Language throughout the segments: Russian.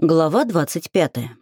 Глава 25.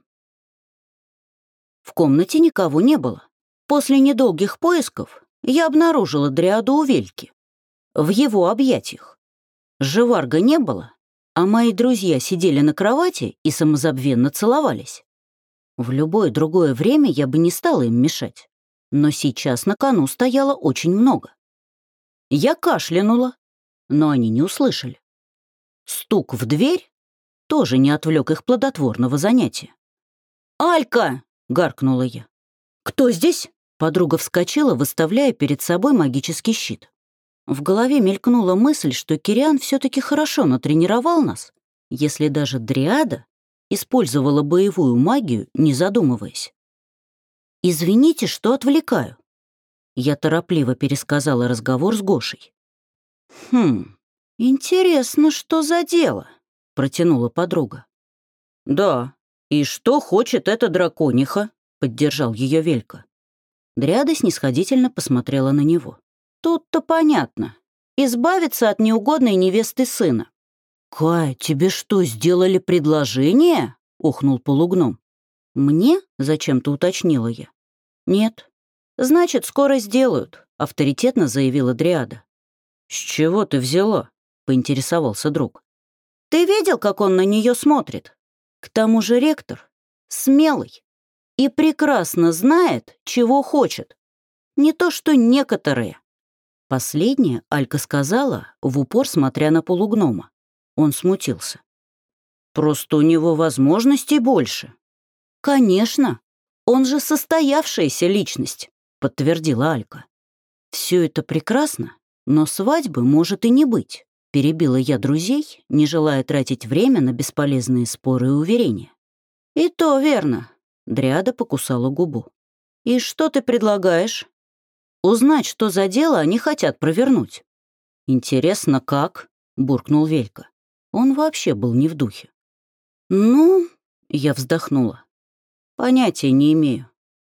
В комнате никого не было. После недолгих поисков я обнаружила дриаду у Вельки. В его объятиях. Живарга не было, а мои друзья сидели на кровати и самозабвенно целовались. В любое другое время я бы не стала им мешать, но сейчас на кону стояло очень много. Я кашлянула, но они не услышали. Стук в дверь тоже не отвлек их плодотворного занятия. «Алька!» — гаркнула я. «Кто здесь?» Подруга вскочила, выставляя перед собой магический щит. В голове мелькнула мысль, что Кириан все-таки хорошо натренировал нас, если даже дриада использовала боевую магию, не задумываясь. «Извините, что отвлекаю». Я торопливо пересказала разговор с Гошей. Интересно, что за дело?» — протянула подруга. «Да, и что хочет эта дракониха?» — поддержал ее Велька. Дриада снисходительно посмотрела на него. «Тут-то понятно. Избавиться от неугодной невесты сына». «Кай, тебе что, сделали предложение?» — ухнул полугном. «Мне?» — зачем-то уточнила я. «Нет». «Значит, скоро сделают», — авторитетно заявила Дриада. «С чего ты взяла?» — поинтересовался друг. «Ты видел, как он на нее смотрит? К тому же ректор смелый и прекрасно знает, чего хочет. Не то что некоторые». Последнее Алька сказала, в упор смотря на полугнома. Он смутился. «Просто у него возможностей больше». «Конечно, он же состоявшаяся личность», — подтвердила Алька. «Все это прекрасно, но свадьбы может и не быть», — перебила я друзей, не желая тратить время на бесполезные споры и уверения. «И то верно», — Дриада покусала губу. «И что ты предлагаешь?» «Узнать, что за дело они хотят провернуть». «Интересно, как?» — буркнул Велька. Он вообще был не в духе. «Ну...» — я вздохнула. «Понятия не имею».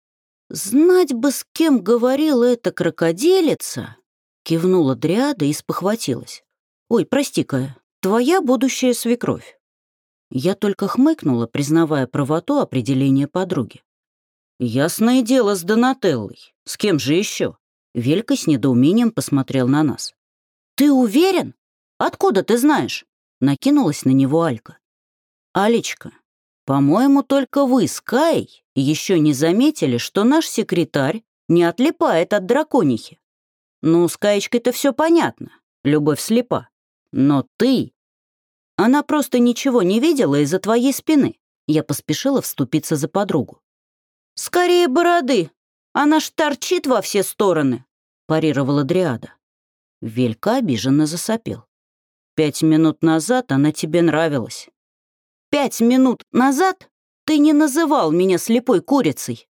«Знать бы, с кем говорила эта крокодилица!» — кивнула Дриада и спохватилась. «Ой, прости-ка, твоя будущая свекровь». Я только хмыкнула, признавая правоту определения подруги. «Ясное дело с Донателлой. С кем же еще?» Велька с недоумением посмотрел на нас. «Ты уверен? Откуда ты знаешь?» Накинулась на него Алька. «Алечка, по-моему, только вы с Каей еще не заметили, что наш секретарь не отлипает от драконихи. Ну, с Каечкой-то все понятно, любовь слепа. Но ты... Она просто ничего не видела из-за твоей спины». Я поспешила вступиться за подругу. «Скорее бороды, она ж торчит во все стороны», — парировала Дриада. Велька обиженно засопел. 5 минут назад она тебе нравилась. 5 минут назад ты не называл меня слепой курицей».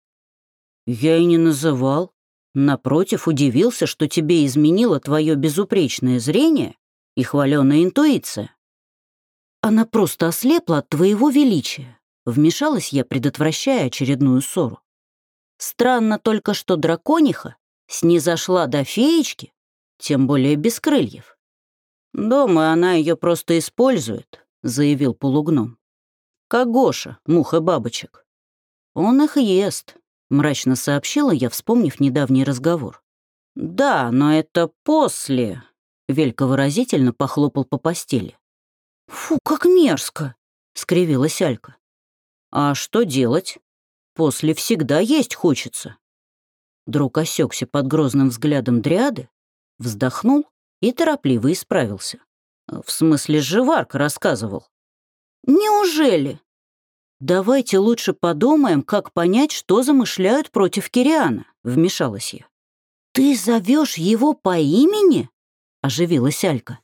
«Я и не называл. Напротив, удивился, что тебе изменило твое безупречное зрение и хваленая интуиция». «Она просто ослепла от твоего величия», — вмешалась я, предотвращая очередную ссору. «Странно только, что дракониха снизошла до феечки, тем более без крыльев». «Думаю, она ее просто использует», — заявил полугном. «Как Гоша, мух и бабочек». «Он их ест», — мрачно сообщила я, вспомнив недавний разговор. «Да, но это после», — Велька выразительно похлопал по постели. «Фу, как мерзко», — скривилась Алька. «А что делать? После всегда есть хочется». Друг осекся под грозным взглядом дриады, вздохнул и торопливо исправился. «В смысле, Живарка рассказывал». «Неужели?» «Давайте лучше подумаем, как понять, что замышляют против Кириана», — вмешалась я. «Ты зовешь его по имени?» — оживилась Алька.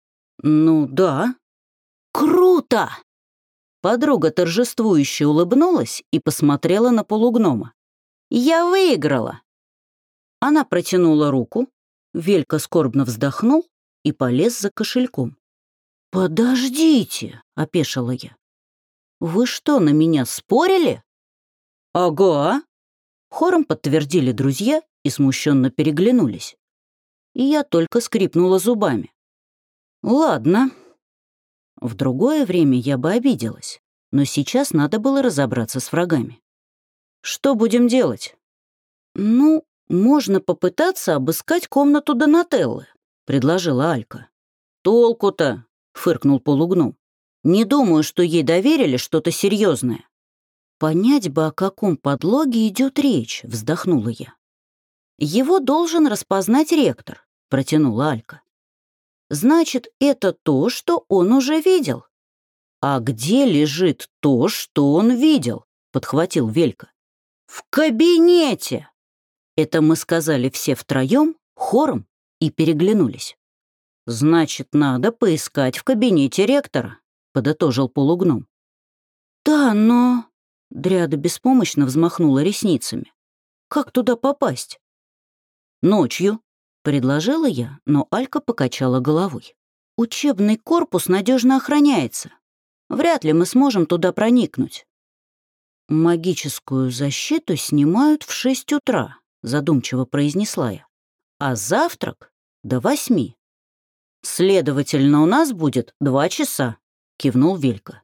«Ну да». «Круто!» Подруга торжествующе улыбнулась и посмотрела на полугнома. «Я выиграла!» Она протянула руку, Велька скорбно вздохнул и полез за кошельком. «Подождите!» — опешила я. «Вы что, на меня спорили?» «Ага!» — хором подтвердили друзья и смущенно переглянулись. И я только скрипнула зубами. «Ладно». В другое время я бы обиделась. но сейчас надо было разобраться с врагами. «Что будем делать?» «Ну, можно попытаться обыскать комнату Донателлы», — предложила Алька. «Толку-то?» — фыркнул полугном. «Не думаю, что ей доверили что-то серьезное». «Понять бы, о каком подлоге идет речь», — вздохнула я. «Его должен распознать ректор», — протянула Алька. «Значит, это то, что он уже видел». «А где лежит то, что он видел?» — подхватил Велька. «В кабинете!» Это мы сказали все втроем, хором, и переглянулись. «Значит, надо поискать в кабинете ректора», — подытожил полугном. «Да, но...» — Дряда беспомощно взмахнула ресницами. «Как туда попасть?» «Ночью», — предложила я, но Алька покачала головой. «Учебный корпус надежно охраняется. Вряд ли мы сможем туда проникнуть». «Магическую защиту снимают в 6 утра», — задумчиво произнесла я. «А завтрак до 8. Следовательно, у нас будет 2 часа», — кивнул Велька.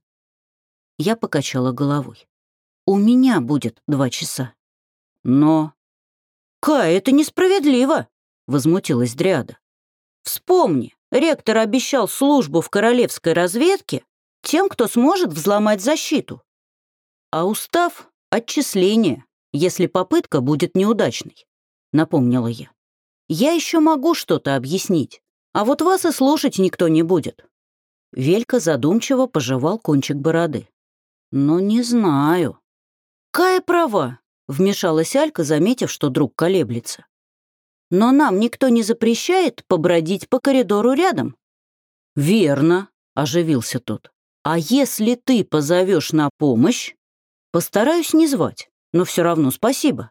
Я покачала головой. «У меня будет 2 часа». «Но...» «Кай, это несправедливо!» — возмутилась Дриада. «Вспомни, ректор обещал службу в королевской разведке тем, кто сможет взломать защиту. А устав — отчисление, если попытка будет неудачной», — напомнила я. «Я еще могу что-то объяснить, а вот вас и слушать никто не будет». Велька задумчиво пожевал кончик бороды. «Но не знаю». «Кая права», — вмешалась Алька, заметив, что друг колеблется. «Но нам никто не запрещает побродить по коридору рядом». «Верно», — оживился тот. «А если ты позовешь на помощь?» «Постараюсь не звать, но все равно спасибо».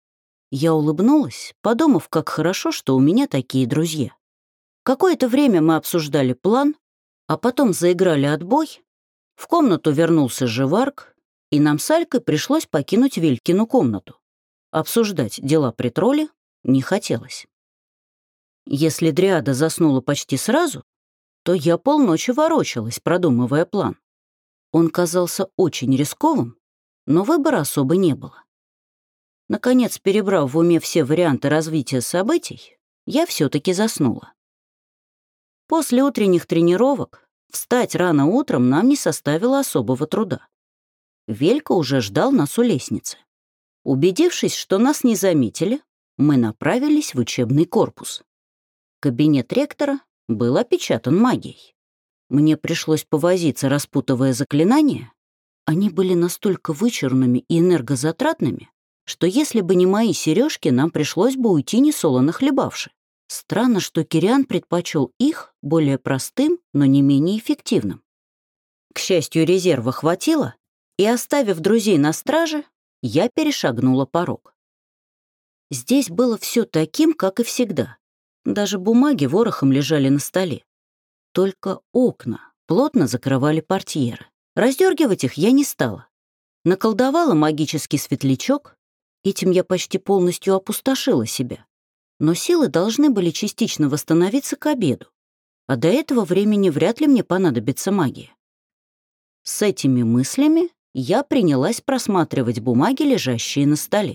Я улыбнулась, подумав, как хорошо, что у меня такие друзья. Какое-то время мы обсуждали план, а потом заиграли отбой. В комнату вернулся Живарк, и нам с Алькой пришлось покинуть Вилькину комнату. Обсуждать дела при тролле не хотелось. Если Дриада заснула почти сразу, то я полночи ворочалась, продумывая план. Он казался очень рисковым, но выбора особо не было. Наконец, перебрав в уме все варианты развития событий, я все-таки заснула. После утренних тренировок встать рано утром нам не составило особого труда. Велька уже ждал нас у лестницы. Убедившись, что нас не заметили, мы направились в учебный корпус. Кабинет ректора был опечатан магией. Мне пришлось повозиться, распутывая заклинания. Они были настолько вычурными и энергозатратными, что если бы не мои сережки, нам пришлось бы уйти несолоно хлебавши. Странно, что Кириан предпочел их более простым, но не менее эффективным. К счастью, резерва хватило, и, оставив друзей на страже, я перешагнула порог. Здесь было все таким, как и всегда. Даже бумаги ворохом лежали на столе. Только окна плотно закрывали портьеры. Раздергивать их я не стала. Наколдовала магический светлячок, этим я почти полностью опустошила себя. Но силы должны были частично восстановиться к обеду, а до этого времени вряд ли мне понадобится магия. С этими мыслями я принялась просматривать бумаги, лежащие на столе.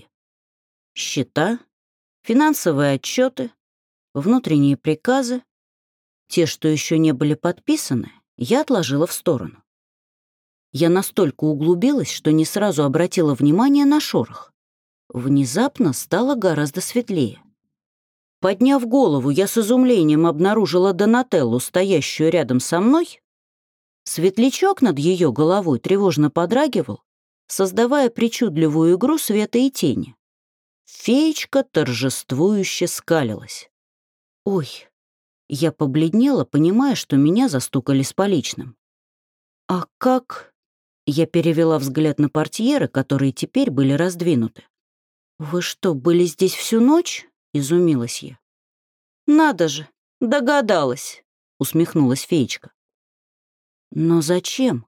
Счета, финансовые отчеты, внутренние приказы. Те, что еще не были подписаны, я отложила в сторону. Я настолько углубилась, что не сразу обратила внимание на шорох. Внезапно стало гораздо светлее. Подняв голову, я с изумлением обнаружила Донателлу, стоящую рядом со мной. Светлячок над ее головой тревожно подрагивал, создавая причудливую игру света и тени. Феечка торжествующе скалилась. «Ой!» Я побледнела, понимая, что меня застукали с поличным. «А как?» Я перевела взгляд на портьеры, которые теперь были раздвинуты. «Вы что, были здесь всю ночь?» — изумилась я. «Надо же, догадалась!» — усмехнулась феечка. «Но зачем?»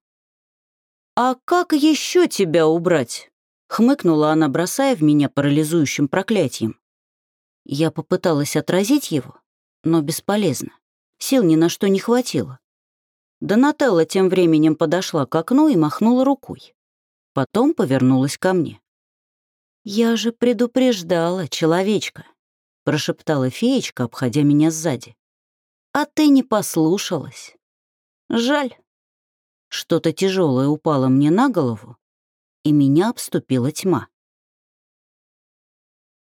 «А как еще тебя убрать?» — хмыкнула она, бросая в меня парализующим проклятием. Я попыталась отразить его, но бесполезно. Сил ни на что не хватило. Донателла тем временем подошла к окну и махнула рукой. Потом повернулась ко мне. «Я же предупреждала, человечка», — прошептала феечка, обходя меня сзади. «А ты не послушалась. Жаль». Что-то тяжелое упало мне на голову, и меня обступила тьма.